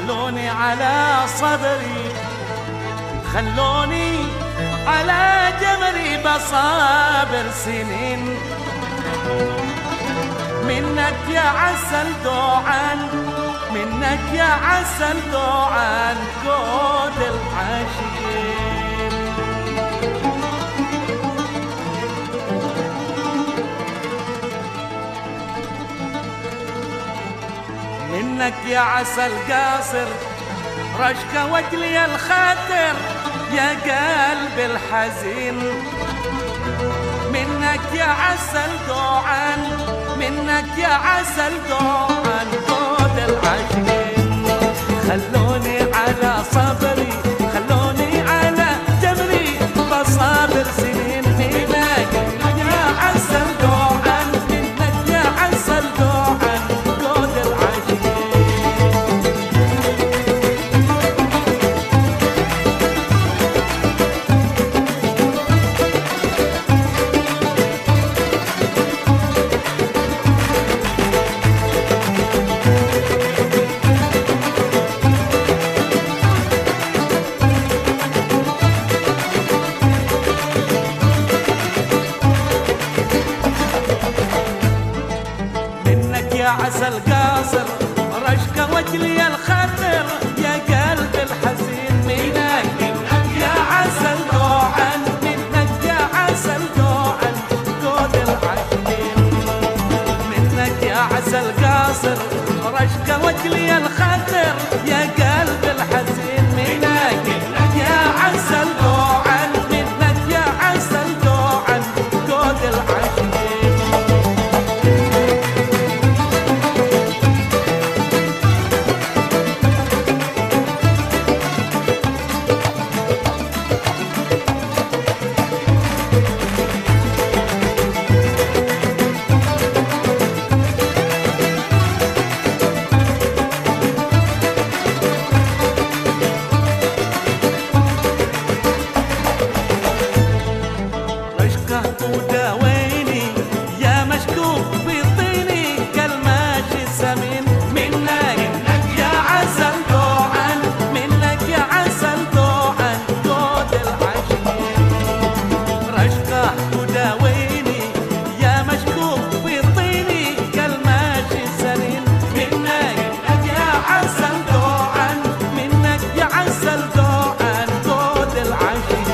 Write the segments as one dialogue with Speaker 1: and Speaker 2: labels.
Speaker 1: خلوني على صدري، خلوني على جمري بصابر سنين. منك يا عسل دوعان، منك يا عسل دوعان قود العاشقين. منك يا عسل قاصر رشقة وجلي الخاطر يا قلب الحزين. منك يا عسل دوعان، منك يا عسل دوعان قود العاشقين. خلوني على صبري، خلوني على جمري بصابر سنين. منك يا عسل دوعان، منك يا عسل دوعان قود العاشقين. يا عسل قاصر رشقة وجلي الخاطر يا قلب الحزين. منك يا عسل دوعان، منك يا عسل دوعان قود العاشقين. منك يا عسل قاصر رشقة وجلي الخاطر يا قلب الحزين. منك يا عسل دوعان، منك يا عسل دوعان قود العاشقين. وداويني يا مشكوك في طيني كالماشي السمين. منك يا عسل دوعان، منك يا عسل دوعان قود العاشقين. رشقة وداويني يا مشكوك في طيني كالماشي السمين. منك يا عسل دوعان، منك يا عسل دوعان قود العاشقين.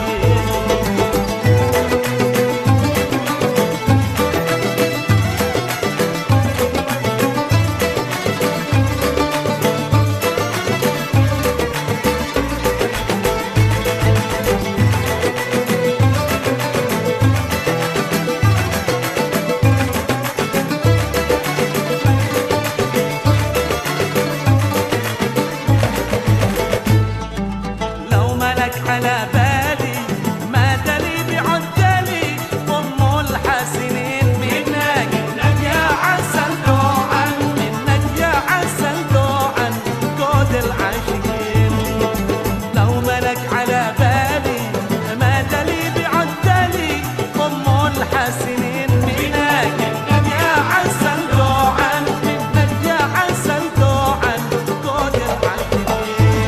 Speaker 1: على بالي ما دلي بعدلي أم الحسنين. منك يا عسل دوعان، منك يا عسل دوعان قود العاشقين. لو ملك على بالي ما دلي بعدلي أم الحسنين. منك يا عسل دوعان، منك يا عسل دوعان قود العاشقين.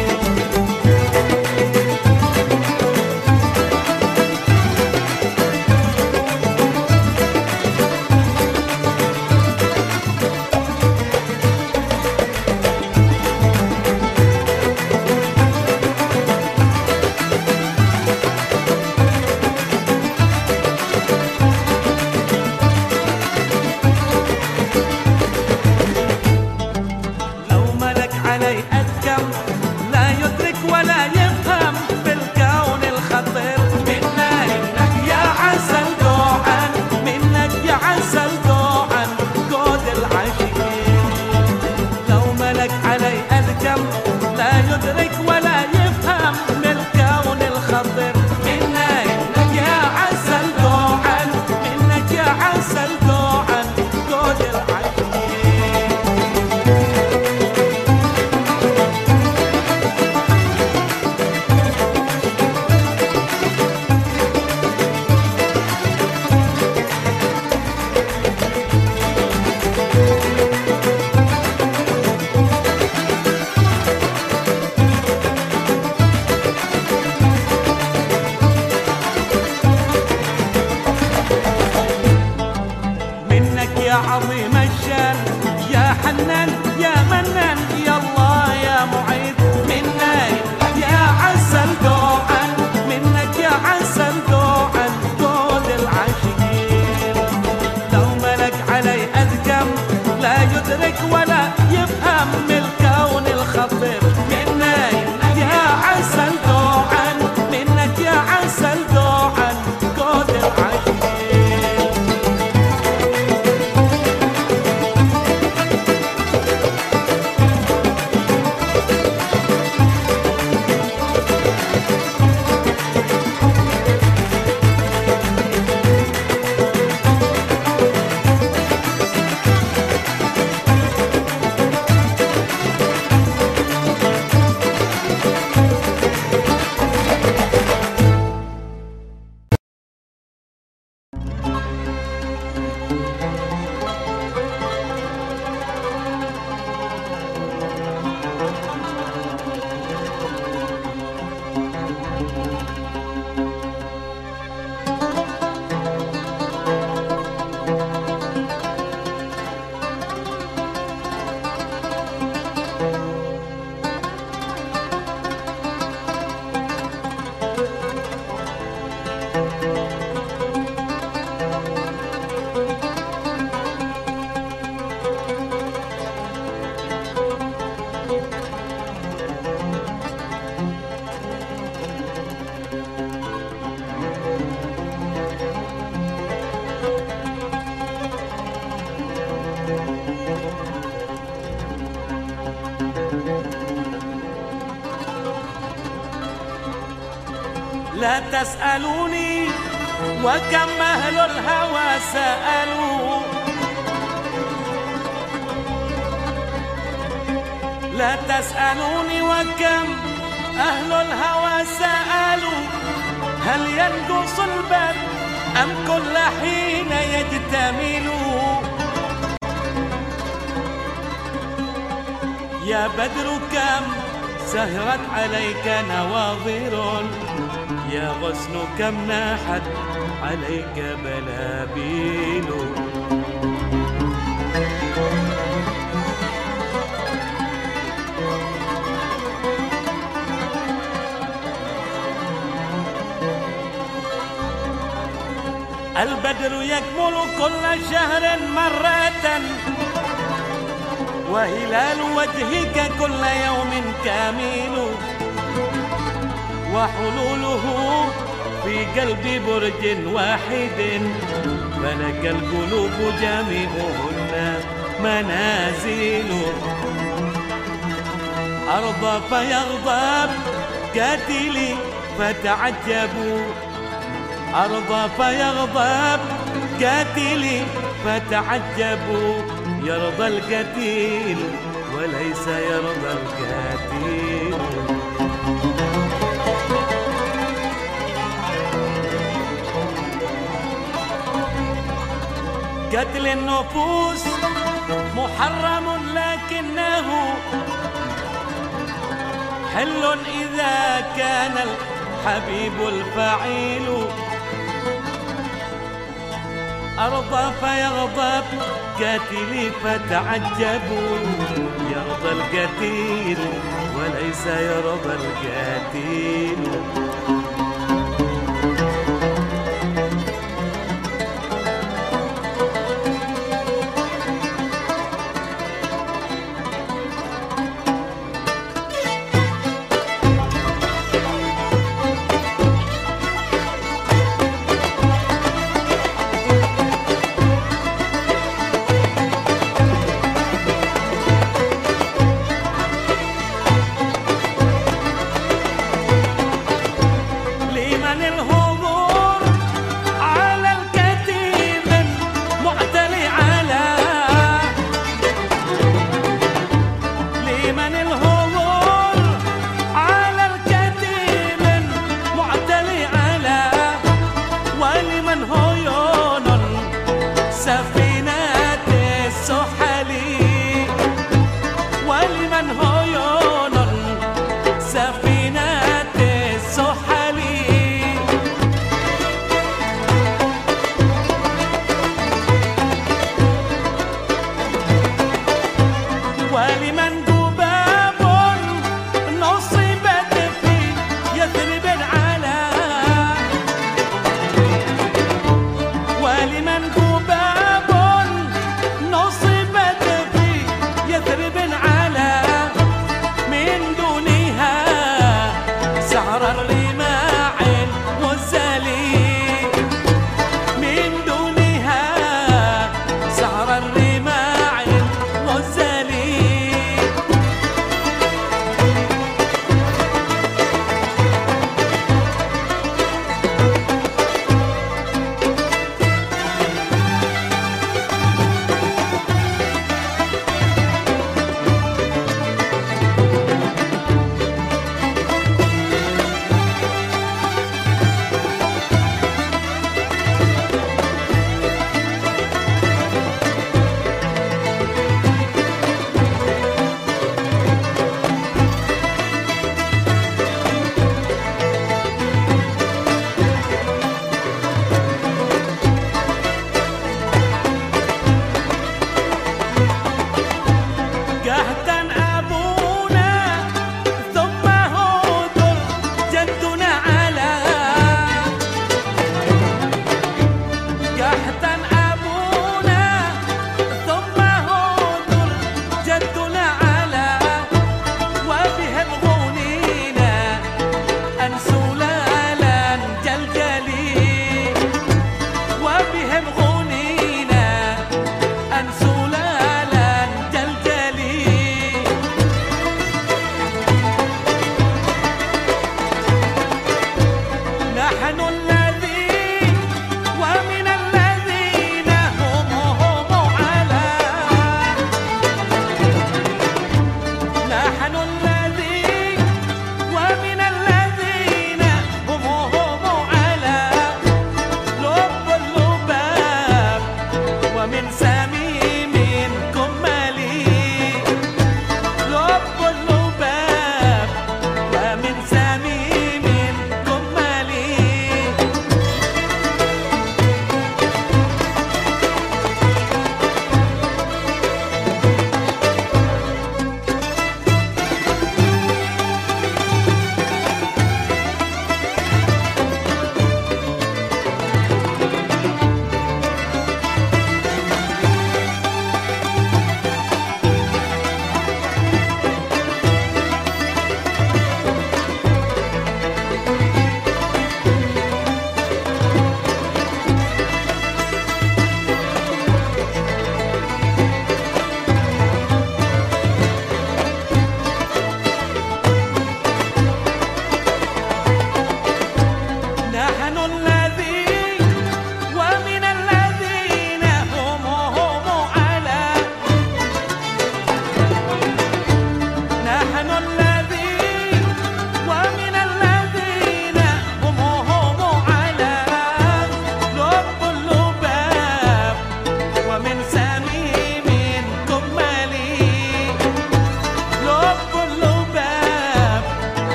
Speaker 1: علي أتكم لا يدرك ولا يفهم بالكون الخطير. منك يا عسل دوعان، منك يا عسل دوعان قود العاشقين. لو ملك علي أتكم لا يدرك ولا يفهم بالكون الخطير. منك يا عسل دوعان، منك يا عسل دوعان قود العاشقين. الخطير. منك يا عسل دوعن، منك يا عسل دوعن كود العجين. لا تسألوني وكم أهل الهوى سألوا، لا تسألوني وكم أهل الهوى سألوا، هل ينقص البر أم كل حين يجتمل؟ يا بدر كم سهرت عليك نواظر، يا غصن كم ناحت عليك بلابيل. البدر يكمل كل شهر مرة، وهلال وجهك كل يوم كامل، وحلوله في قلب برج واحد، فلك القلوب جميعهن منازل. أرضى فيغضب قاتلي فتعجبوا، أرضى فيغضب قاتلي فتعجبوا، يرضى القتيل وليس يرضى القاتل. قتل النفوس محرم لكنه حل إذا كان الحبيب الفعيل. أرضى فيغضب قاتلي فتعجبوا، يرضى القتيل وليس يرضى القاتل.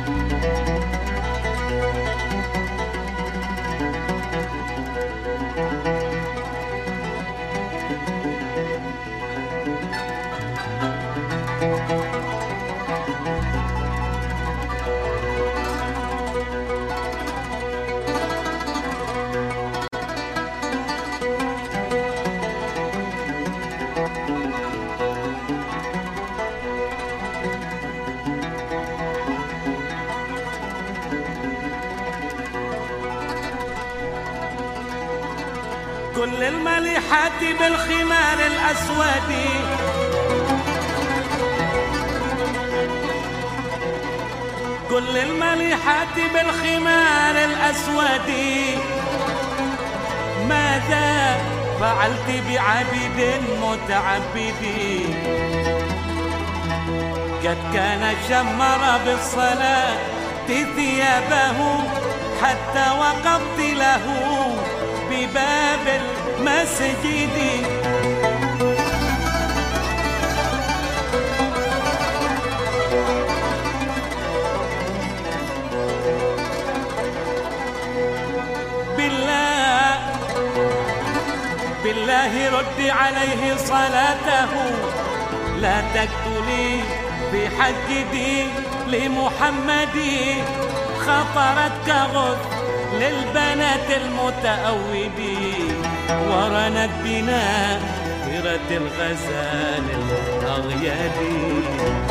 Speaker 1: كل المليحات بالخمار الأسود، كل المليحات بالخمار الأسود، ماذا فعلت بعبد متعبد؟ قد كان شمر بالصلاة ثيابه حتى وقفت له بباب المسجد. بالله رد عليه صلاته، لا تقتلي بحجدي لمحمد. خطرت كغد للبنات المتأودين، ورنت بنا طيرة الغزال الأغيادي.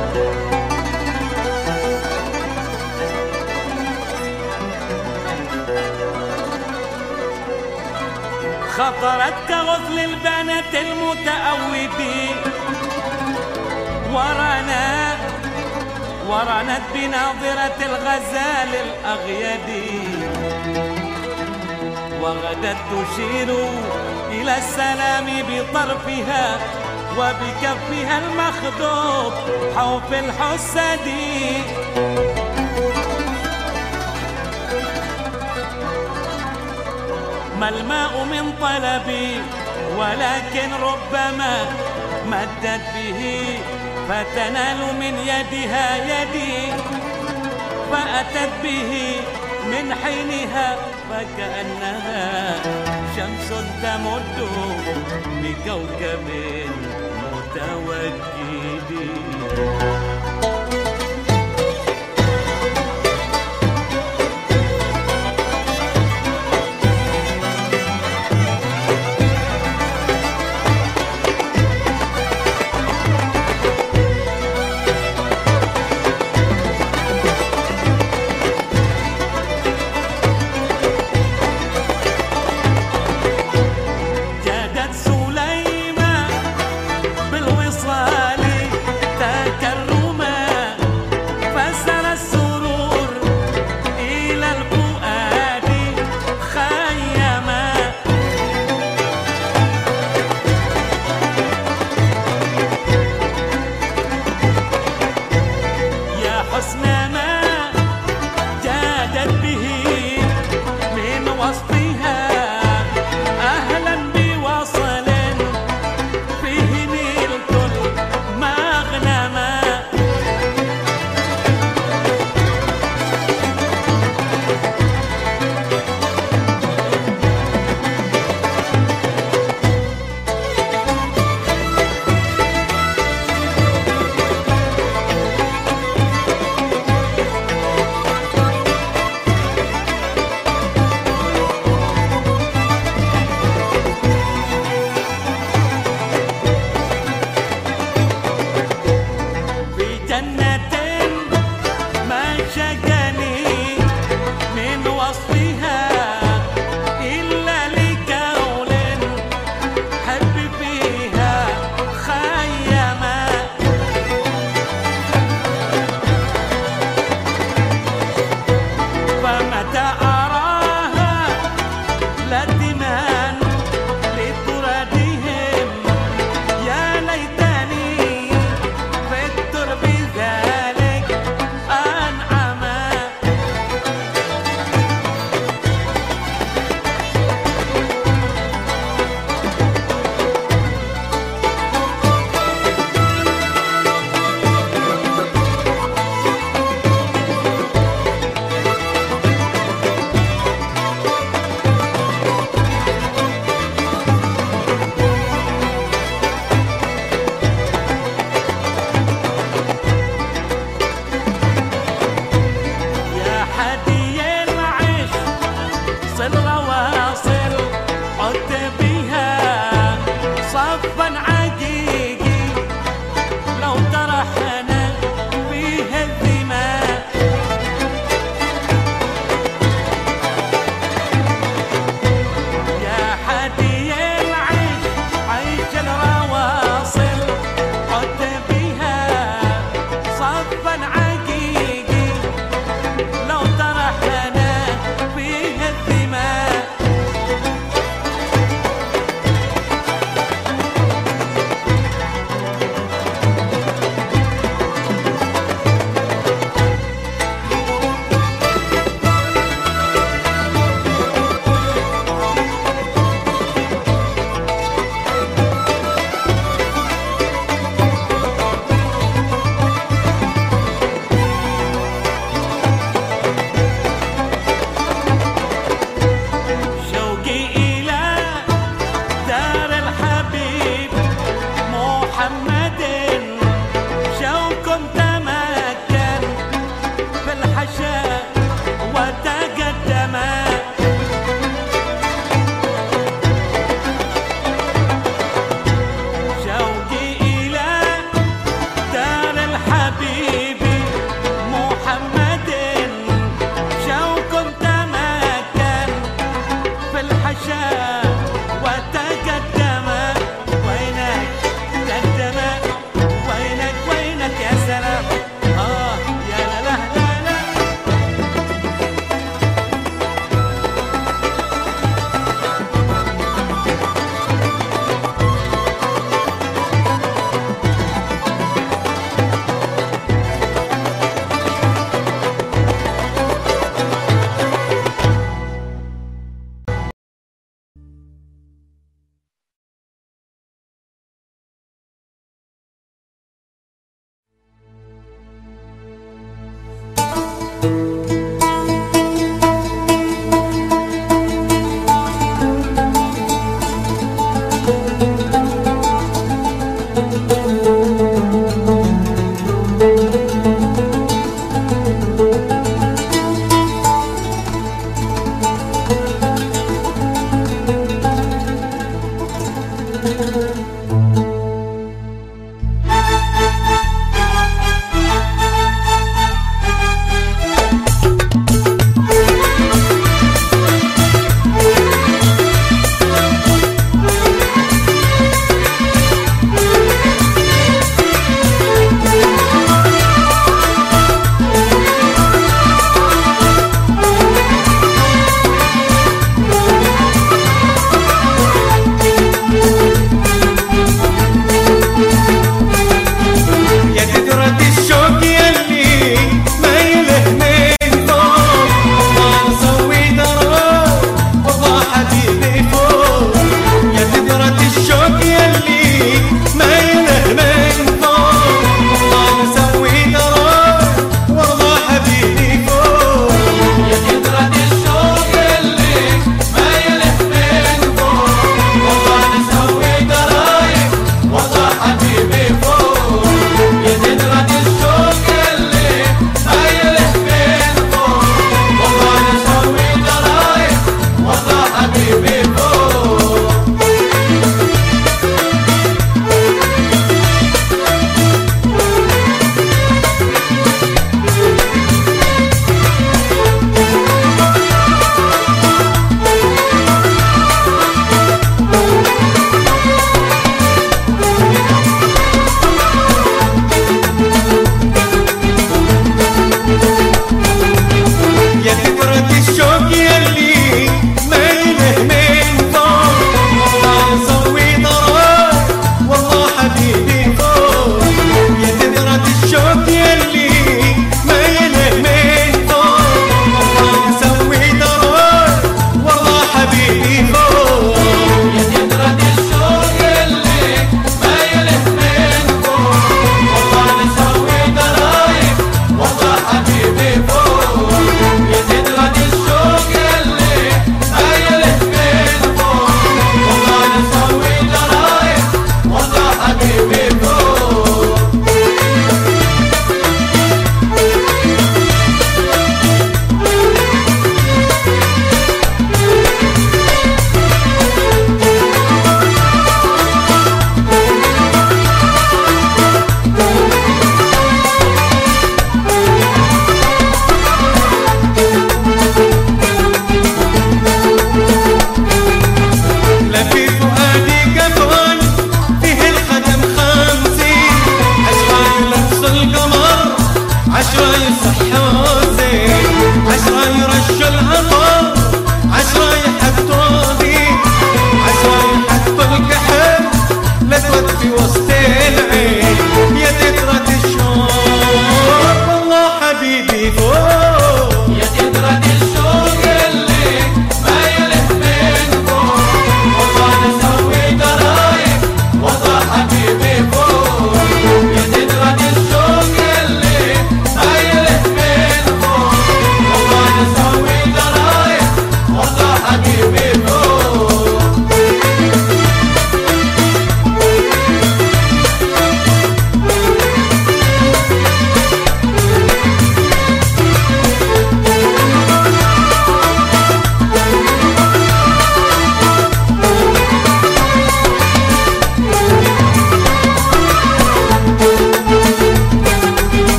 Speaker 1: خطرت كغزل البنات المتأودين، ورنت بناظرة الغزال الأغيدي. وغدت تشير إلى السلام بطرفها، وبكفها المخضوب حوف الحسد. ما الماء من طلبي، ولكن ربما مدت به فتنال من يدها يدي. فأتت به من حينها فكأنها شمس تمد بكوكب متوكد. تكرم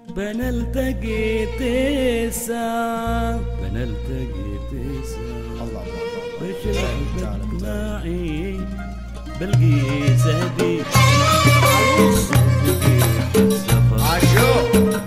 Speaker 1: بنلتقي تسعة بنلتقي تسعة
Speaker 2: الله
Speaker 1: بشربك معي بالقيسة دي
Speaker 2: عاشور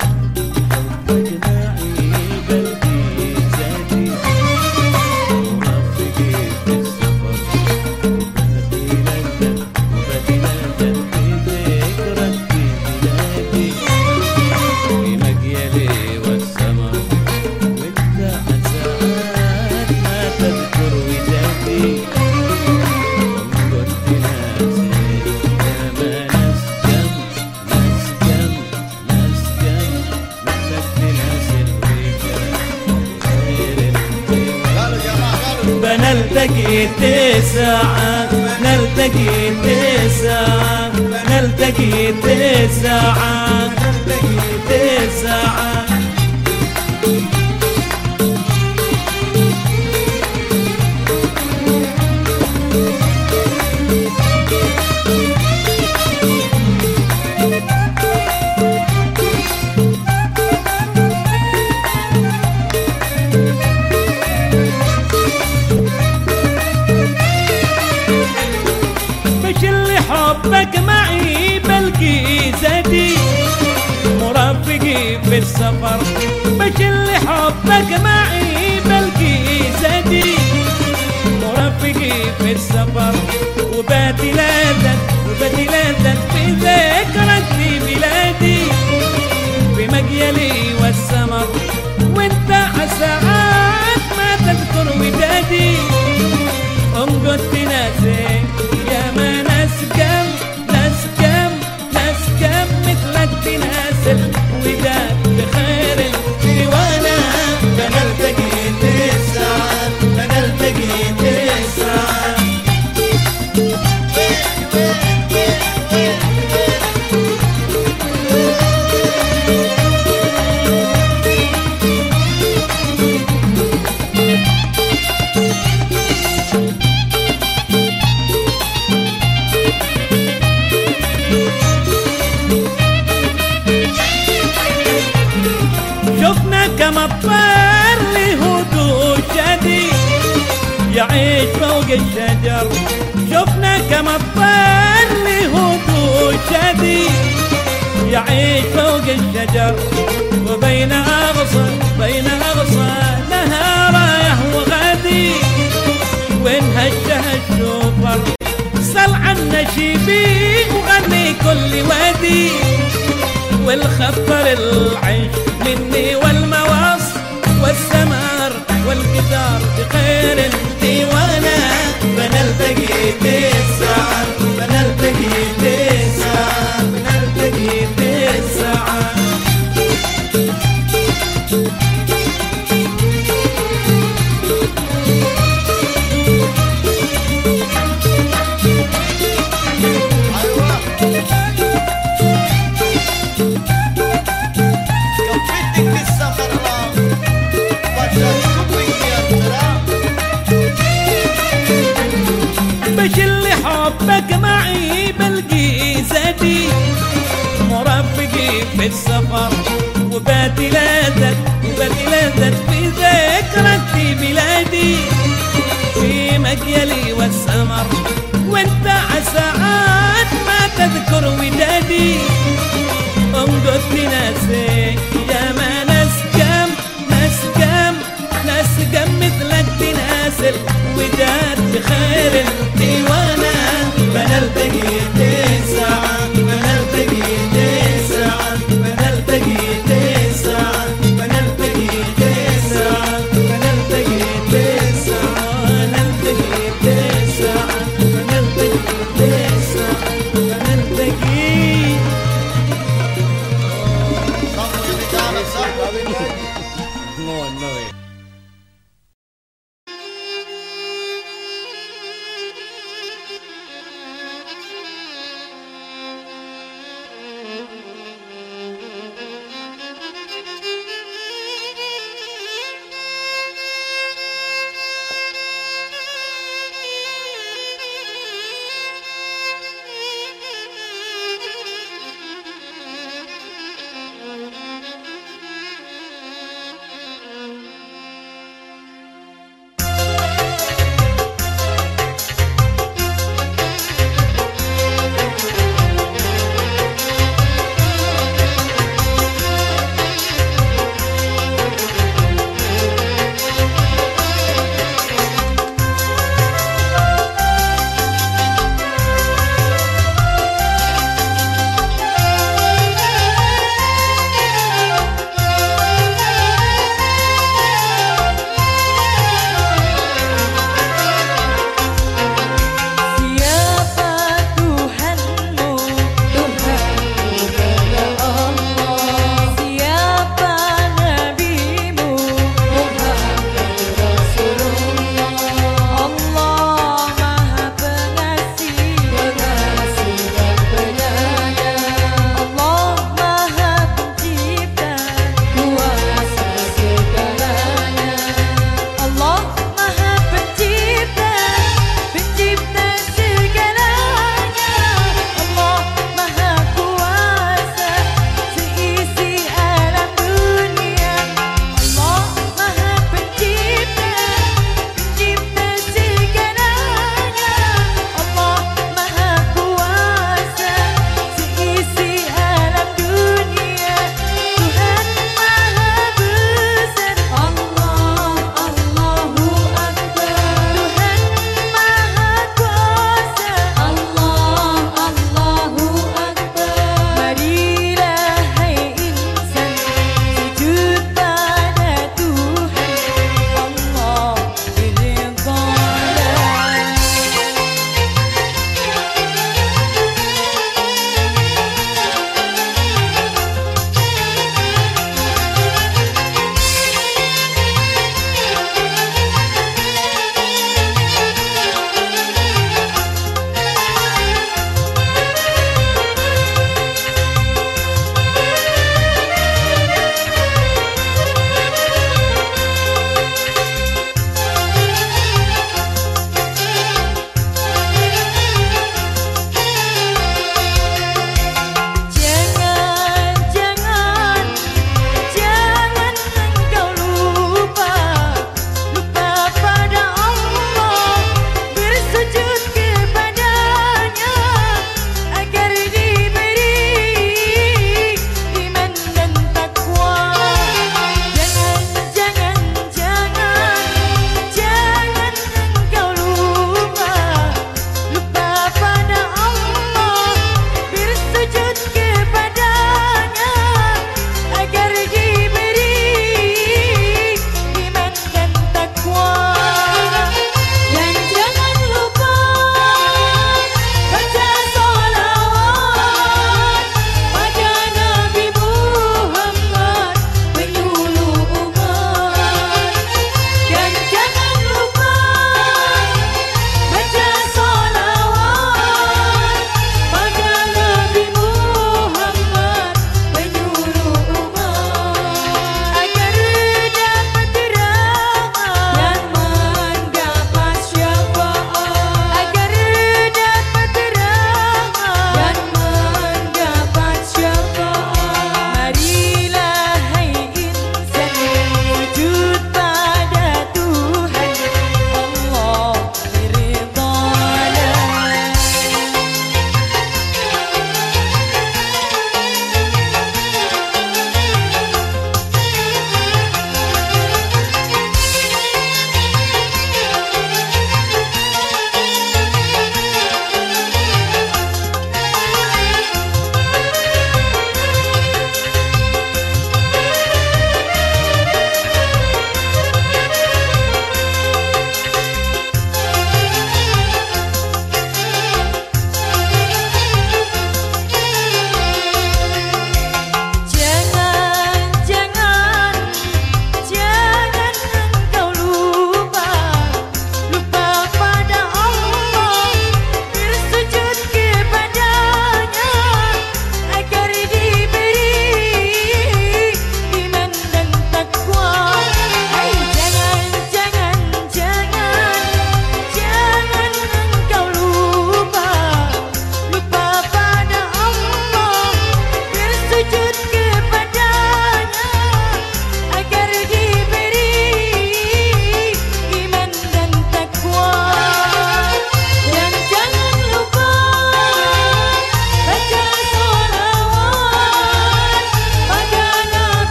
Speaker 1: نلتقي تسعة نلتقي تسعة نلتقي تسعة نلتقي تسعة حبك معي بالقيسة دي مرافقي في السفر بشل حبك معي بالقيسة دي مرافقي في السفر وباتي لذت في ذكرك في بلادي في مجيلي والسمر وانت عساعات ما تذكر ودادي قلت ناسي يا ما ناس كم مثلك بناس الوداد بخير الديوانة بنلتقي تسعة بنلتقي تسعة شفنا كما الطير لهدوء شديد يعيش فوق الشجر شفنا كما الطير لهدوء شديد يعيش فوق الشجر وبين أغصان لها رايح وغادي وين هشه الشوفر سل عن نشيبي وغني كل وادي والخطر العيش مني والمواص والثمر والقدار بخير الديوانة بنلتقي تسعة بنلتقي تسعة بنلتقي تسعة بشل حبك معي بالقيسة دي مرافقي في السفر وباتي لذت في ذكرك في بلادي في مجيلي والسمر وانت عساعات ما تذكر ودادي